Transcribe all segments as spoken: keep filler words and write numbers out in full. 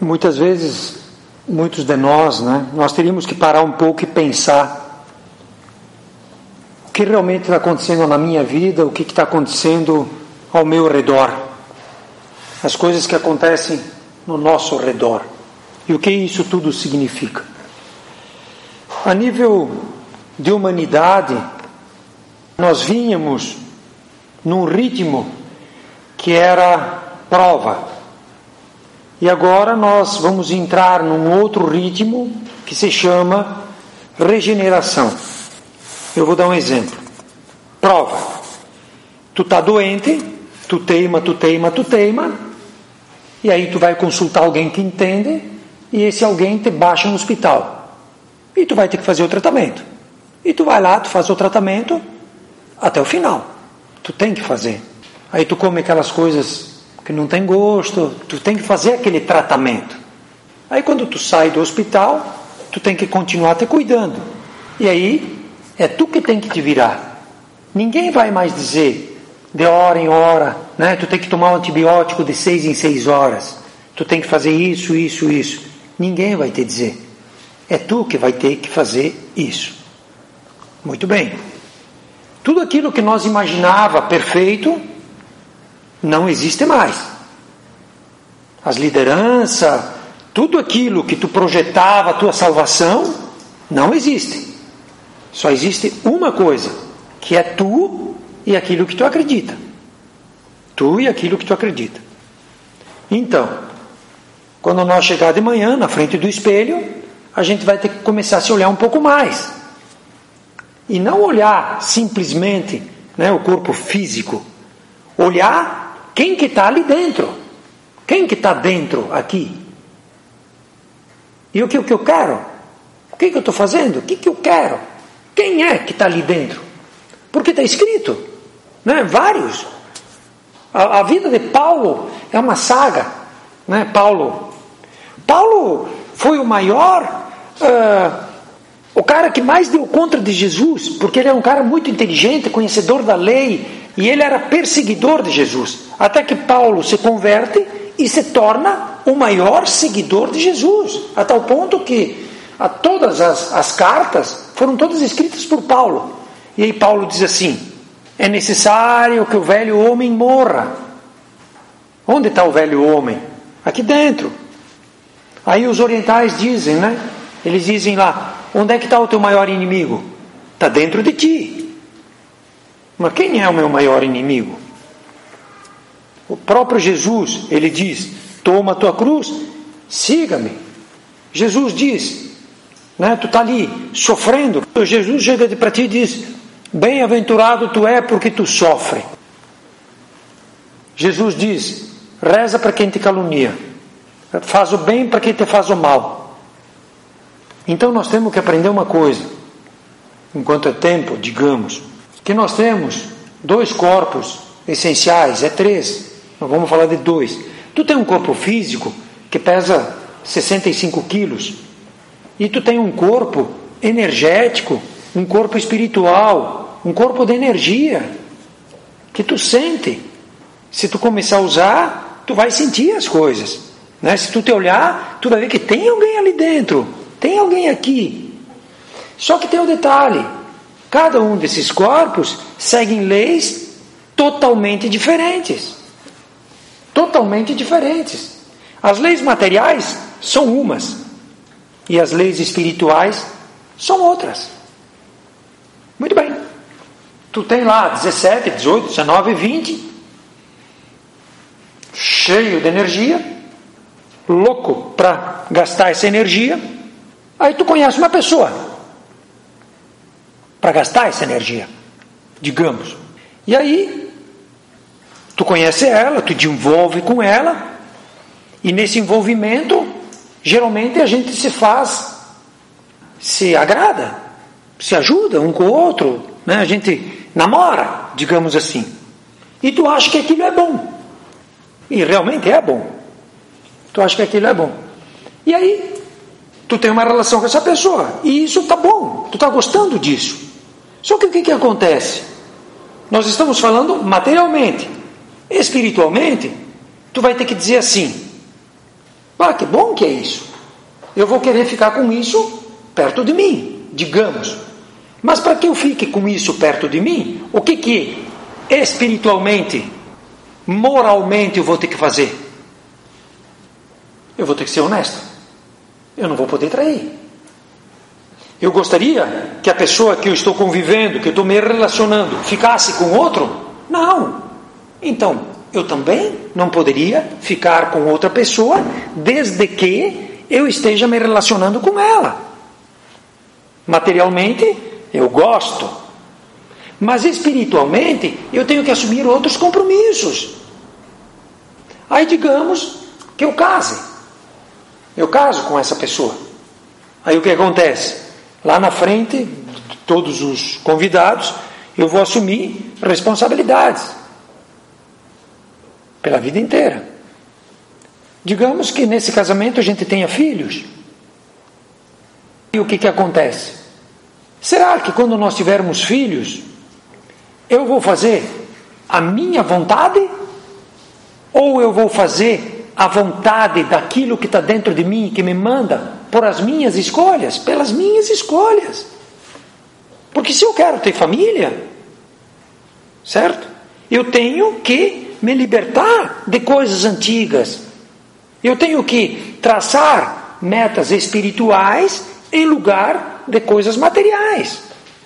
Muitas vezes, muitos de nós, né, nós teríamos que parar um pouco e pensar o que realmente está acontecendo na minha vida, o que está acontecendo ao meu redor, as coisas que acontecem no nosso redor, e o que isso tudo significa. A nível de humanidade, nós vínhamos num ritmo que era prova. E agora nós vamos entrar num outro ritmo que se chama regeneração. Eu vou dar um exemplo. Prova. Tu está doente, tu teima, tu teima, tu teima, e aí tu vai consultar alguém que entende, e esse alguém te baixa no hospital. E tu vai ter que fazer o tratamento. E tu vai lá, tu faz o tratamento até o final. Tu tem que fazer. Aí tu come aquelas coisas que não tem gosto, tu tem que fazer aquele tratamento. Aí quando tu sai do hospital, tu tem que continuar te cuidando. E aí, é tu que tem que te virar. Ninguém vai mais dizer, de hora em hora, né? Tu tem que tomar um antibiótico de seis em seis horas. Tu tem que fazer isso, isso, isso. Ninguém vai te dizer. É tu que vai ter que fazer isso. Muito bem. Tudo aquilo que nós imaginava perfeito, não existe mais. As lideranças, tudo aquilo que tu projetava, a tua salvação, não existe. Só existe uma coisa, que é tu e aquilo que tu acredita. Tu e aquilo que tu acredita. Então, quando nós chegar de manhã na frente do espelho, a gente vai ter que começar a se olhar um pouco mais. E não olhar simplesmente, né, o corpo físico. Olhar quem que está ali dentro? Quem que está dentro aqui? E o que, o que eu quero? O que, que eu estou fazendo? O que, que eu quero? Quem é que está ali dentro? Porque está escrito, né? Vários. A, a vida de Paulo é uma saga, né? Paulo, Paulo foi o maior, uh, o cara que mais deu contra de Jesus, porque ele é um cara muito inteligente, conhecedor da lei, e ele era perseguidor de Jesus, até que Paulo se converte e se torna o maior seguidor de Jesus, a tal ponto que a todas as, as cartas foram todas escritas por Paulo. E aí Paulo diz assim: é necessário que o velho homem morra. Onde está o velho homem? Aqui dentro. Aí os orientais dizem, né? Eles dizem lá: onde é que está o teu maior inimigo? Está dentro de ti. Mas quem é o meu maior inimigo? O próprio Jesus, ele diz: toma a tua cruz, siga-me. Jesus diz, né, tu está ali sofrendo. Jesus chega para ti e diz: bem-aventurado tu é porque tu sofre. Jesus diz: reza para quem te calunia, faz o bem para quem te faz o mal. Então nós temos que aprender uma coisa, enquanto é tempo, digamos, que nós temos dois corpos essenciais, é três, nós vamos falar de dois. Tu tem um corpo físico que pesa sessenta e cinco quilos, e tu tem um corpo energético, um corpo espiritual, um corpo de energia, que tu sente. Se tu começar a usar, tu vai sentir as coisas, né? Se tu te olhar, tu vai ver que tem alguém ali dentro, tem alguém aqui. Só que tem um detalhe: cada um desses corpos segue leis totalmente diferentes. Totalmente diferentes. As leis materiais são umas, e as leis espirituais são outras. Muito bem. Tu tem lá dezessete, dezoito, dezenove, vinte, cheio de energia, louco para gastar essa energia. Aí tu conhece uma pessoa para gastar essa energia, digamos. E aí tu conhece ela, tu te envolve com ela, e nesse envolvimento geralmente a gente se faz, se agrada, se ajuda um com o outro, né? A gente namora, digamos assim, e tu acha que aquilo é bom, e realmente é bom, tu acha que aquilo é bom, e aí tu tem uma relação com essa pessoa, e isso está bom, tu está gostando disso. Só que o que, que acontece? Nós estamos falando materialmente. Espiritualmente, tu vai ter que dizer assim: Ah, que bom que é isso. Eu vou querer ficar com isso perto de mim, digamos. Mas para que eu fique com isso perto de mim, o que que espiritualmente, moralmente eu vou ter que fazer? Eu vou ter que ser honesto. Eu não vou poder trair. Eu gostaria que a pessoa que eu estou convivendo, que eu estou me relacionando, ficasse com outro? Não. Então, eu também não poderia ficar com outra pessoa desde que eu esteja me relacionando com ela. Materialmente, eu gosto. Mas espiritualmente, eu tenho que assumir outros compromissos. Aí digamos que eu case. Eu caso com essa pessoa. Aí o que acontece? Lá na frente, todos os convidados, eu vou assumir responsabilidades pela vida inteira. Digamos que nesse casamento a gente tenha filhos. E o que que acontece? Será que quando nós tivermos filhos, eu vou fazer a minha vontade? Ou eu vou fazer a vontade daquilo que está dentro de mim, que me manda por as minhas escolhas? Pelas minhas escolhas. Porque se eu quero ter família, certo? Eu tenho que me libertar de coisas antigas. Eu tenho que traçar metas espirituais em lugar de coisas materiais.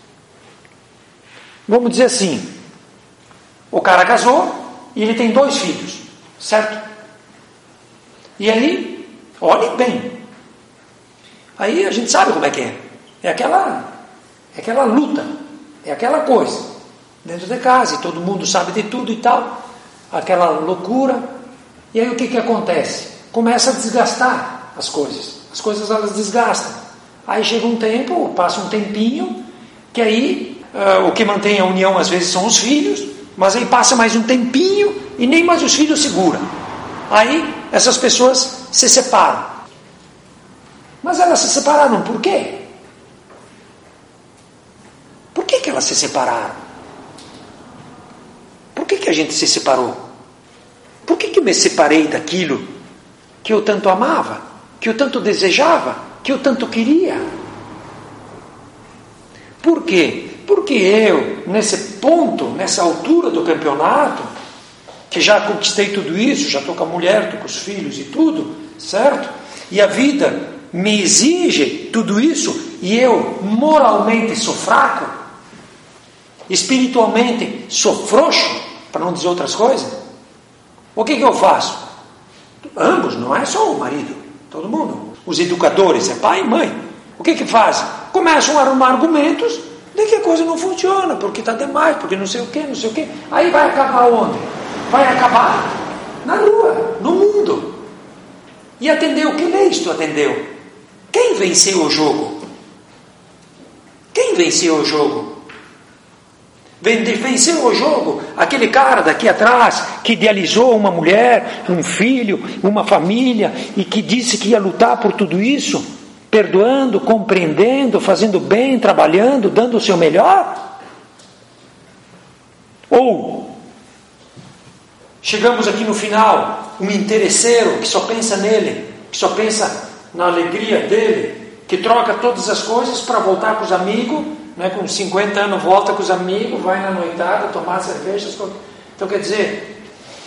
Vamos dizer assim, o cara casou e ele tem dois filhos, certo? E aí, olhe bem, aí a gente sabe como é que é. É aquela, é aquela luta, é aquela coisa, dentro de casa, e todo mundo sabe de tudo e tal, aquela loucura. E aí o que que acontece? Começa a desgastar as coisas, as coisas elas desgastam. Aí chega um tempo, passa um tempinho, que aí uh, o que mantém a união às vezes são os filhos, mas aí passa mais um tempinho e nem mais os filhos seguram. Aí essas pessoas se separam. Mas elas se separaram por quê? Por que que elas se separaram? Por que que a gente se separou? Por que que eu me separei daquilo que eu tanto amava, que eu tanto desejava, que eu tanto queria? Por quê? Porque eu, nesse ponto, nessa altura do campeonato, que já conquistei tudo isso, já estou com a mulher, estou com os filhos e tudo, certo? E a vida me exige tudo isso, e eu moralmente sou fraco, espiritualmente sou frouxo, para não dizer outras coisas. O que que eu faço? Ambos, não é só o marido, todo mundo. Os educadores, é pai e mãe. O que que fazem? Começam a arrumar argumentos de que a coisa não funciona, porque está demais, porque não sei o que, não sei o que. Aí vai acabar onde? Vai acabar na rua, no mundo. E atendeu, que leis tu atendeu? Quem venceu o jogo? Quem venceu o jogo? Venceu o jogo aquele cara daqui atrás que idealizou uma mulher, um filho, uma família e que disse que ia lutar por tudo isso, perdoando, compreendendo, fazendo bem, trabalhando, dando o seu melhor? Ou chegamos aqui no final, um interesseiro que só pensa nele, que só pensa na alegria dele, que troca todas as coisas para voltar com os amigos, né, com cinquenta anos volta com os amigos, vai na noitada tomar cerveja. Então quer dizer,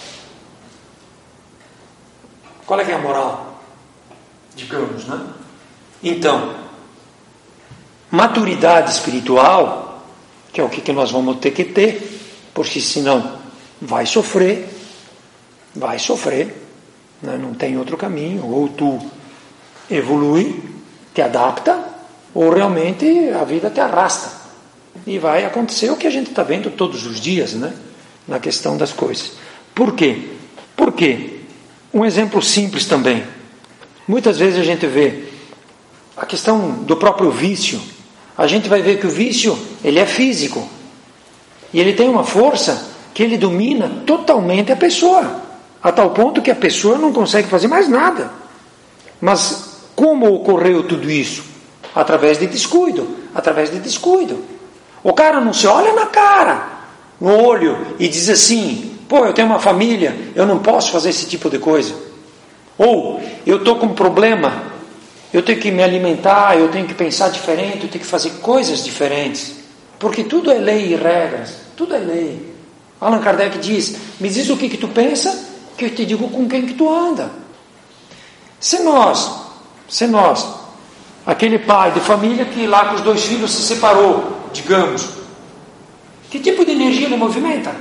qual é que é a moral? Digamos, né? Então, maturidade espiritual, que é o que, que nós vamos ter que ter, porque senão vai sofrer, vai sofrer, né? Não tem outro caminho. Ou tu evolui, te adapta, ou realmente a vida te arrasta. E vai acontecer o que a gente está vendo todos os dias, né? Na questão das coisas. Por quê? Por quê? Um exemplo simples também. Muitas vezes a gente vê a questão do próprio vício. A gente vai ver que o vício, ele é físico. E ele tem uma força que ele domina totalmente a pessoa. A tal ponto que a pessoa não consegue fazer mais nada. Mas como ocorreu tudo isso? Através de descuido, através de descuido. O cara não se olha na cara, no olho, e diz assim, pô, eu tenho uma família, eu não posso fazer esse tipo de coisa. Ou, eu estou com um problema, eu tenho que me alimentar, eu tenho que pensar diferente, eu tenho que fazer coisas diferentes. Porque tudo é lei e regras, tudo é lei. Allan Kardec diz, me diz o que, que tu pensa, que eu te digo com quem que tu anda. Se nós, se nós, aquele pai de família que lá com os dois filhos se separou, digamos, que tipo de energia ele movimenta?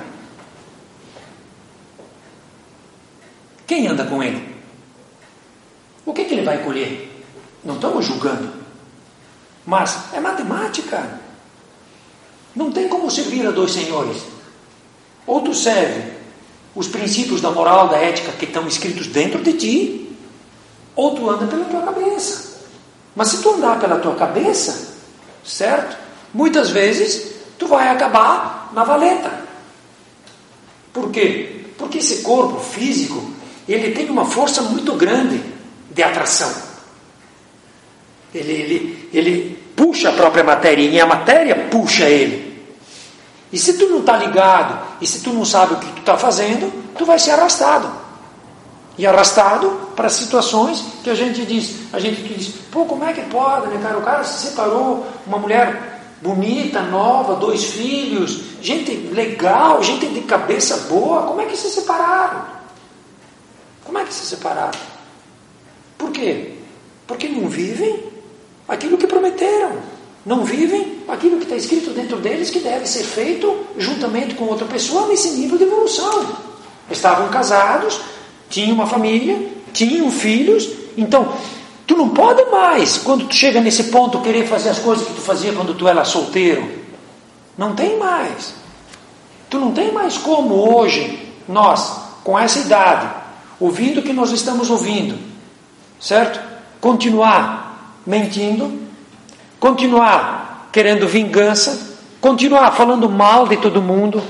Quem anda com ele? O que, que ele vai colher? Não estamos julgando, mas é matemática. Não tem como servir a dois senhores. Ou tu serve os princípios da moral, da ética que estão escritos dentro de ti, ou tu anda pela tua cabeça. Mas se tu andar pela tua cabeça, certo? Muitas vezes tu vai acabar na valeta. Por quê? Porque esse corpo físico, ele tem uma força muito grande de atração. Ele, ele, ele puxa a própria matéria e a matéria puxa ele. E se tu não está ligado, e se tu não sabe o que tu está fazendo, tu vai ser arrastado. E arrastado para situações que a gente diz, a gente diz, pô, como é que pode, né, cara? O cara se separou, uma mulher bonita, nova, dois filhos, gente legal, gente de cabeça boa, como é que se separaram? Como é que se separaram? Por quê? Porque não vivem aquilo que prometeram. Não vivem aquilo que está escrito dentro deles que deve ser feito juntamente com outra pessoa nesse nível de evolução. Estavam casados, tinham uma família, tinham filhos. Então, tu não pode mais, quando tu chega nesse ponto, querer fazer as coisas que tu fazia quando tu era solteiro. Não tem mais. Tu não tem mais como hoje, nós, com essa idade, ouvindo o que nós estamos ouvindo, certo? Continuar mentindo, continuar querendo vingança, continuar falando mal de todo mundo.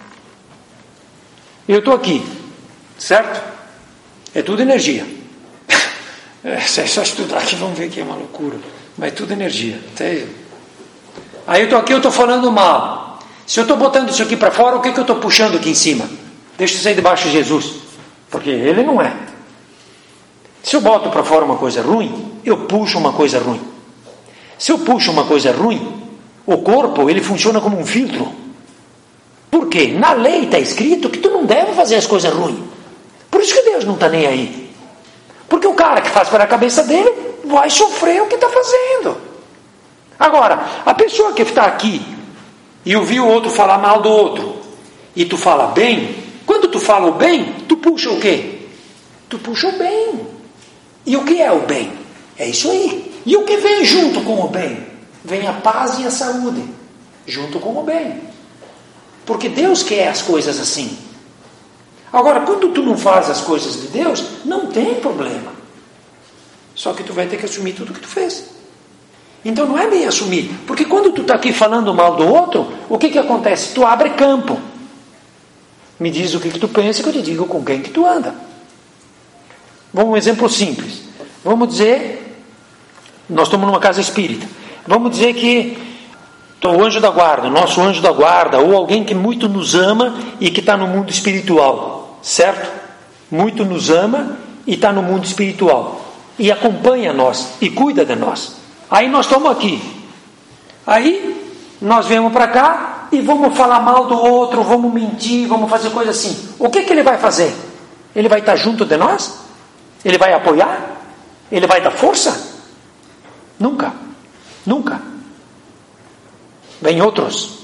Eu estou aqui, certo? É tudo energia. É só estudar aqui, vamos ver que é uma loucura. Mas é tudo energia. Aí eu estou aqui, eu estou falando mal. Se eu estou botando isso aqui para fora, o que, que eu estou puxando aqui em cima? Deixa eu sair debaixo de Jesus. Porque ele não é. Se eu boto para fora uma coisa ruim, eu puxo uma coisa ruim. Se eu puxo uma coisa ruim, o corpo, ele funciona como um filtro. Por quê? Na lei está escrito que tu não deve fazer as coisas ruins. Por isso que Deus não está nem aí. Porque o cara que faz pela cabeça dele vai sofrer o que está fazendo. Agora, a pessoa que está aqui e ouviu o outro falar mal do outro, e tu fala bem, quando tu fala o bem, tu puxa o quê? Tu puxa o bem. E o que é o bem? É isso aí. E o que vem junto com o bem? Vem a paz e a saúde, junto com o bem. Porque Deus quer as coisas assim. Agora, quando tu não faz as coisas de Deus, não tem problema. Só que tu vai ter que assumir tudo que tu fez. Então não é bem assumir. Porque quando tu está aqui falando mal do outro, o que que acontece? Tu abre campo. Me diz o que que tu pensa que eu te digo com quem que tu anda. Vamos um exemplo simples. Vamos dizer, nós estamos numa casa espírita. Vamos dizer que o anjo da guarda, nosso anjo da guarda, ou alguém que muito nos ama e que está no mundo espiritual, certo? Muito nos ama e está no mundo espiritual. E acompanha nós, e cuida de nós. Aí nós estamos aqui. Aí nós viemos para cá e vamos falar mal do outro, vamos mentir, vamos fazer coisa assim. O que que ele vai fazer? Ele vai estar junto de nós? Ele vai apoiar? Ele vai dar força? Nunca. Nunca. Vem outros.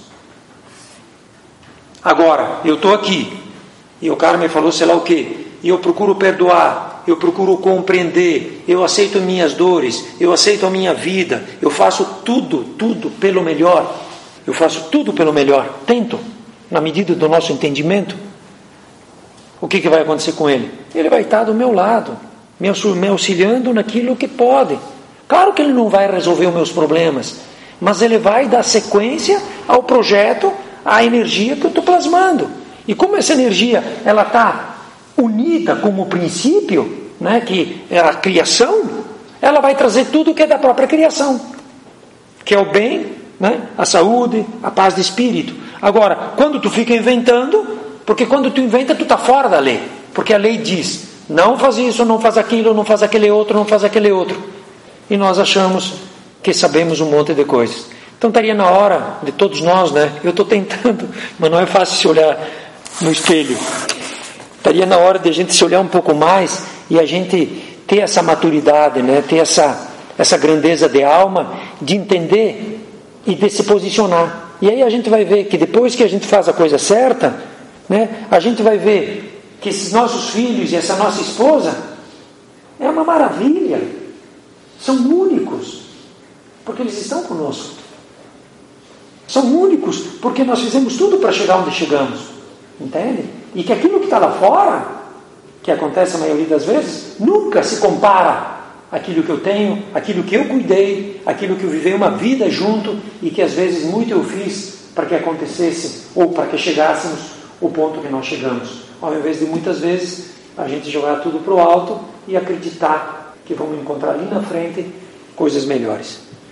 Agora, eu estou aqui. E o cara me falou sei lá o quê. E eu procuro perdoar. Eu procuro compreender. Eu aceito minhas dores. Eu aceito a minha vida. Eu faço tudo, tudo pelo melhor. Eu faço tudo pelo melhor. Tento, na medida do nosso entendimento. O que, que vai acontecer com ele? Ele vai estar do meu lado, me auxiliando naquilo que pode. Claro que ele não vai resolver os meus problemas, mas ele vai dar sequência ao projeto, à energia que eu estou plasmando. E como essa energia ela está unida como princípio, né, que é a criação, ela vai trazer tudo que é da própria criação, que é o bem, né, a saúde, a paz de espírito. Agora, quando tu fica inventando, porque quando tu inventa, tu está fora da lei, porque a lei diz, Não faz isso, não faz aquilo, não faz aquele outro, não faz aquele outro. E nós achamos que sabemos um monte de coisas. Então estaria na hora de todos nós, né? Eu estou tentando, mas não é fácil se olhar no espelho. Estaria na hora de a gente se olhar um pouco mais e a gente ter essa maturidade, né? Ter essa, essa grandeza de alma, de entender e de se posicionar. E aí a gente vai ver que depois que a gente faz a coisa certa, né? A gente vai ver que esses nossos filhos e essa nossa esposa é uma maravilha. São únicos, porque eles estão conosco. São únicos, porque nós fizemos tudo para chegar onde chegamos. Entende? E que aquilo que está lá fora, que acontece a maioria das vezes, nunca se compara àquilo que eu tenho, àquilo que eu cuidei, àquilo que eu vivei uma vida junto e que às vezes muito eu fiz para que acontecesse ou para que chegássemos ao ponto que nós chegamos. Ao invés de muitas vezes a gente jogar tudo para o alto e acreditar que vamos encontrar ali na frente coisas melhores.